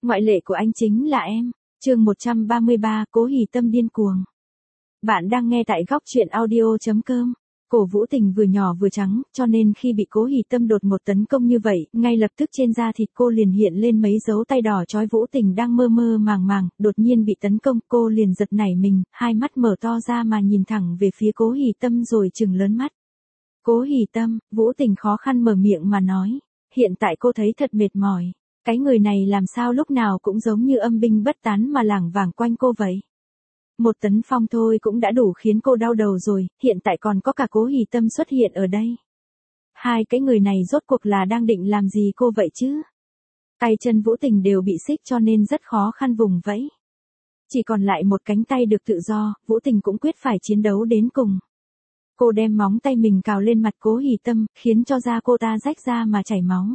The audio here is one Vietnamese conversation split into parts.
Ngoại lệ của anh chính là em. Chương 133, Cố Hỉ Tâm điên cuồng. Bạn đang nghe tại góc truyện audio.com. Cổ Vũ Tình vừa nhỏ vừa trắng, cho nên khi bị Cố Hỉ Tâm đột ngột tấn công như vậy, ngay lập tức trên da thịt cô liền hiện lên mấy dấu tay đỏ chói. Vũ Tình đang mơ mơ màng màng, đột nhiên bị tấn công, cô liền giật nảy mình, hai mắt mở to ra mà nhìn thẳng về phía Cố Hỉ Tâm rồi trừng lớn mắt. Cố Hỉ Tâm, Vũ Tình khó khăn mở miệng mà nói, hiện tại cô thấy thật mệt mỏi. Cái người này làm sao lúc nào cũng giống như âm binh bất tán mà lảng vảng quanh cô vậy. Một tấn phong thôi cũng đã đủ khiến cô đau đầu rồi, hiện tại còn có cả Cố Hỉ Tâm xuất hiện ở đây. Hai cái người này rốt cuộc là đang định làm gì cô vậy chứ? Tay chân Vũ Tình đều bị xích cho nên rất khó khăn vùng vẫy. Chỉ còn lại một cánh tay được tự do, Vũ Tình cũng quyết phải chiến đấu đến cùng. Cô đem móng tay mình cào lên mặt Cố Hỉ Tâm, khiến cho da cô ta rách ra mà chảy máu.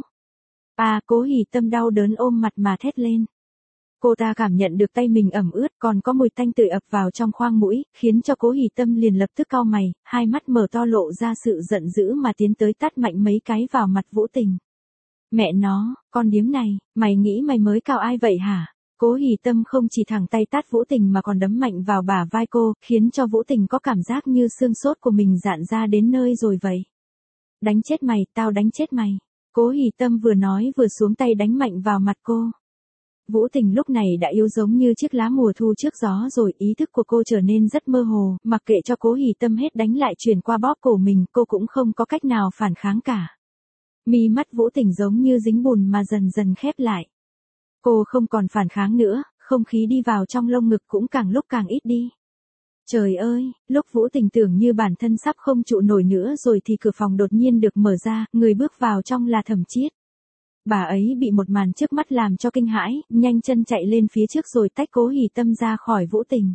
Cố Hỉ Tâm đau đớn ôm mặt mà thét lên. Cô ta cảm nhận được tay mình ẩm ướt còn có mùi tanh tưởi ập vào trong khoang mũi, khiến cho Cố Hỉ Tâm liền lập tức cau mày, hai mắt mở to lộ ra sự giận dữ mà tiến tới tát mạnh mấy cái vào mặt Vũ Tình. Mẹ nó, con điếm này, mày nghĩ mày mới cào ai vậy hả? Cố Hỉ Tâm không chỉ thẳng tay tát Vũ Tình mà còn đấm mạnh vào bả vai cô, khiến cho Vũ Tình có cảm giác như xương sốt của mình rạn ra đến nơi rồi vậy. Đánh chết mày, tao đánh chết mày. Cố Hỉ Tâm vừa nói vừa xuống tay đánh mạnh vào mặt cô. Vũ Tình lúc này đã yếu giống như chiếc lá mùa thu trước gió rồi, ý thức của cô trở nên rất mơ hồ, mặc kệ cho Cố Hỉ Tâm hết đánh lại truyền qua bóp cổ mình, cô cũng không có cách nào phản kháng cả. Mi mắt Vũ Tình giống như dính bùn mà dần dần khép lại. Cô không còn phản kháng nữa, không khí đi vào trong lồng ngực cũng càng lúc càng ít đi. Trời ơi, lúc Vũ Tình tưởng như bản thân sắp không trụ nổi nữa rồi thì cửa phòng đột nhiên được mở ra, người bước vào trong là Thẩm Chiết. Bà ấy bị một màn trước mắt làm cho kinh hãi, nhanh chân chạy lên phía trước rồi tách Cố Hỉ Tâm ra khỏi Vũ Tình.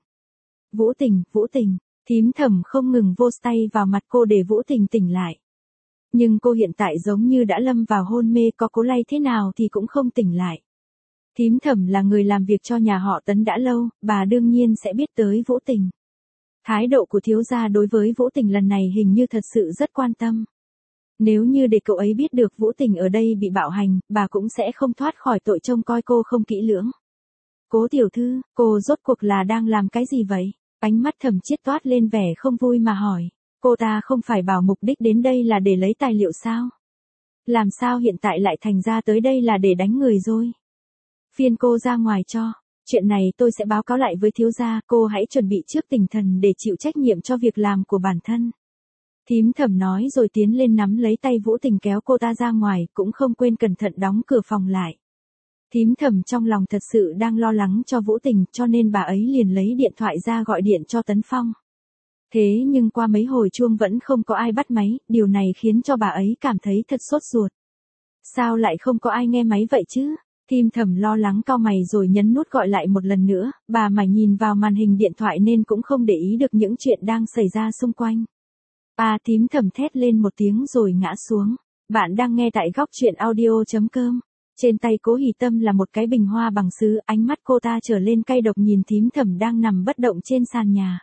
Vũ Tình, thím Thẩm không ngừng vô tay vào mặt cô để Vũ Tình tỉnh lại. Nhưng cô hiện tại giống như đã lâm vào hôn mê, có cố lay thế nào thì cũng không tỉnh lại. Thím Thẩm là người làm việc cho nhà họ Tấn đã lâu, bà đương nhiên sẽ biết tới Vũ Tình. Thái độ của thiếu gia đối với Vũ Tình lần này hình như thật sự rất quan tâm. Nếu như để cậu ấy biết được Vũ Tình ở đây bị bạo hành, bà cũng sẽ không thoát khỏi tội trông coi cô không kỹ lưỡng. Cố tiểu thư, cô rốt cuộc là đang làm cái gì vậy? Ánh mắt Thẩm Chiết toát lên vẻ không vui mà hỏi. Cô ta không phải bảo mục đích đến đây là để lấy tài liệu sao? Làm sao hiện tại lại thành ra tới đây là để đánh người rồi? Phiên cô ra ngoài cho. Chuyện này tôi sẽ báo cáo lại với thiếu gia, cô hãy chuẩn bị trước tinh thần để chịu trách nhiệm cho việc làm của bản thân. Thím Thẩm nói rồi tiến lên nắm lấy tay Vũ Tình kéo cô ta ra ngoài, cũng không quên cẩn thận đóng cửa phòng lại. Thím Thẩm trong lòng thật sự đang lo lắng cho Vũ Tình, cho nên bà ấy liền lấy điện thoại ra gọi điện cho Tấn Phong. Thế nhưng qua mấy hồi chuông vẫn không có ai bắt máy, điều này khiến cho bà ấy cảm thấy thật sốt ruột. Sao lại không có ai nghe máy vậy chứ? Thím Thẩm lo lắng cau mày rồi nhấn nút gọi lại một lần nữa, bà mải nhìn vào màn hình điện thoại nên cũng không để ý được những chuyện đang xảy ra xung quanh. Thím Thẩm thét lên một tiếng rồi ngã xuống. Bạn đang nghe tại góc truyện audio.com. Trên tay Cố Hỉ Tâm là một cái bình hoa bằng sứ, ánh mắt cô ta trở lên cay độc nhìn thím Thẩm đang nằm bất động trên sàn nhà.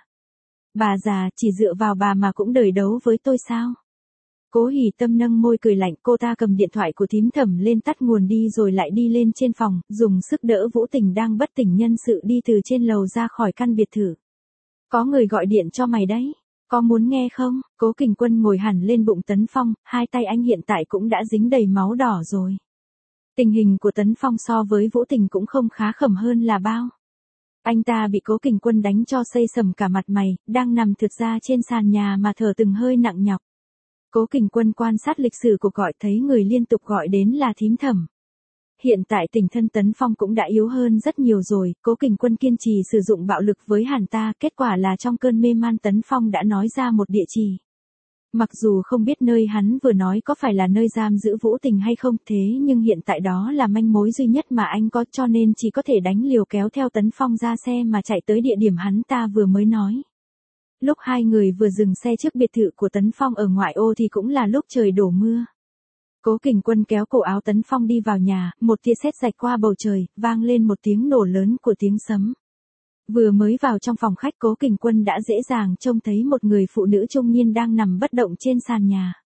Bà già, chỉ dựa vào bà mà cũng đởi đấu với tôi sao? Cố Hỉ Tâm nâng môi cười lạnh, cô ta cầm điện thoại của thím Thẩm lên tắt nguồn đi rồi lại đi lên trên phòng, dùng sức đỡ Vũ Tình đang bất tỉnh nhân sự đi từ trên lầu ra khỏi căn biệt thự. Có người gọi điện cho mày đấy. Có muốn nghe không? Cố Kình Quân ngồi hẳn lên bụng Tấn Phong, hai tay anh hiện tại cũng đã dính đầy máu đỏ rồi. Tình hình của Tấn Phong so với Vũ Tình cũng không khá khẩm hơn là bao. Anh ta bị Cố Kình Quân đánh cho xây sầm cả mặt mày, đang nằm thực ra trên sàn nhà mà thở từng hơi nặng nhọc. Cố Kình Quân quan sát lịch sử cuộc gọi thấy người liên tục gọi đến là thím Thẩm. Hiện tại tình thân Tấn Phong cũng đã yếu hơn rất nhiều rồi, Cố Kình Quân kiên trì sử dụng bạo lực với hắn ta, kết quả là trong cơn mê man Tấn Phong đã nói ra một địa chỉ. Mặc dù không biết nơi hắn vừa nói có phải là nơi giam giữ Vũ Tình hay không, thế nhưng hiện tại đó là manh mối duy nhất mà anh có, cho nên chỉ có thể đánh liều kéo theo Tấn Phong ra xe mà chạy tới địa điểm hắn ta vừa mới nói. Lúc hai người vừa dừng xe trước biệt thự của Tấn Phong ở ngoại ô thì cũng là lúc trời đổ mưa. Cố Kình Quân kéo cổ áo Tấn Phong đi vào nhà, một tia sét rạch qua bầu trời, vang lên một tiếng nổ lớn của tiếng sấm. Vừa mới vào trong phòng khách, Cố Kình Quân đã dễ dàng trông thấy một người phụ nữ trung niên đang nằm bất động trên sàn nhà.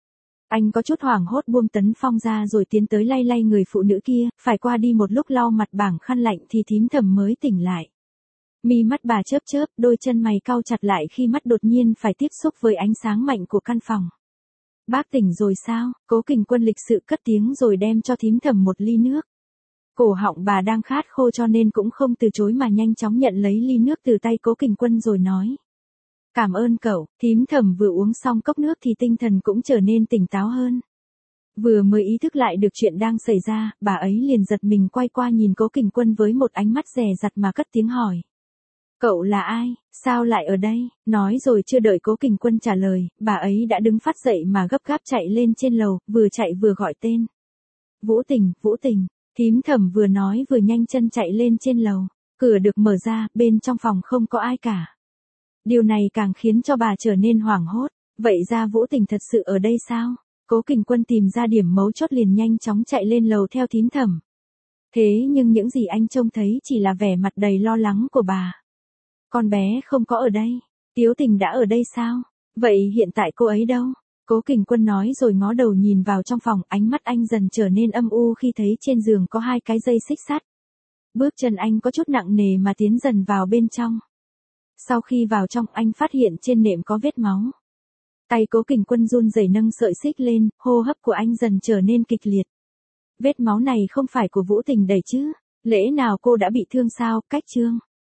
Anh có chút hoảng hốt buông Tấn Phong ra rồi tiến tới lay lay người phụ nữ kia, phải qua đi một lúc lau mặt bằng khăn lạnh thì thím Thẩm mới tỉnh lại. Mi mắt bà chớp chớp, đôi chân mày cau chặt lại khi mắt đột nhiên phải tiếp xúc với ánh sáng mạnh của căn phòng. Bác tỉnh rồi sao? Cố Kình Quân lịch sự cất tiếng rồi đem cho thím Thẩm một ly nước. Cổ họng bà đang khát khô cho nên cũng không từ chối mà nhanh chóng nhận lấy ly nước từ tay Cố Kình Quân rồi nói. Cảm ơn cậu. Thím Thẩm vừa uống xong cốc nước thì tinh thần cũng trở nên tỉnh táo hơn. Vừa mới ý thức lại được chuyện đang xảy ra, bà ấy liền giật mình quay qua nhìn Cố Kình Quân với một ánh mắt dè dặt mà cất tiếng hỏi. Cậu là ai? Sao lại ở đây? Nói rồi chưa đợi Cố Kình Quân trả lời, bà ấy đã đứng phát dậy mà gấp gáp chạy lên trên lầu, vừa chạy vừa gọi tên. Vũ Tình, Vũ Tình. Thím Thẩm vừa nói vừa nhanh chân chạy lên trên lầu. Cửa được mở ra, bên trong phòng không có ai cả. Điều này càng khiến cho bà trở nên hoảng hốt. Vậy ra Vũ Tình thật sự ở đây sao? Cố Kình Quân tìm ra điểm mấu chốt liền nhanh chóng chạy lên lầu theo thím Thẩm. Thế nhưng những gì anh trông thấy chỉ là vẻ mặt đầy lo lắng của bà. Con bé không có ở đây. Tiếu Tình đã ở đây sao? Vậy hiện tại cô ấy đâu? Cố Kình Quân nói rồi ngó đầu nhìn vào trong phòng, ánh mắt anh dần trở nên âm u khi thấy trên giường có 2 cái dây xích sắt. Bước chân anh có chút nặng nề mà tiến dần vào bên trong. Sau khi vào trong anh phát hiện trên nệm có vết máu. Tay Cố Kình Quân run rẩy nâng sợi xích lên, hô hấp của anh dần trở nên kịch liệt. Vết máu này không phải của Vũ Tình đẩy chứ? Lẽ nào cô đã bị thương sao? Cách chương.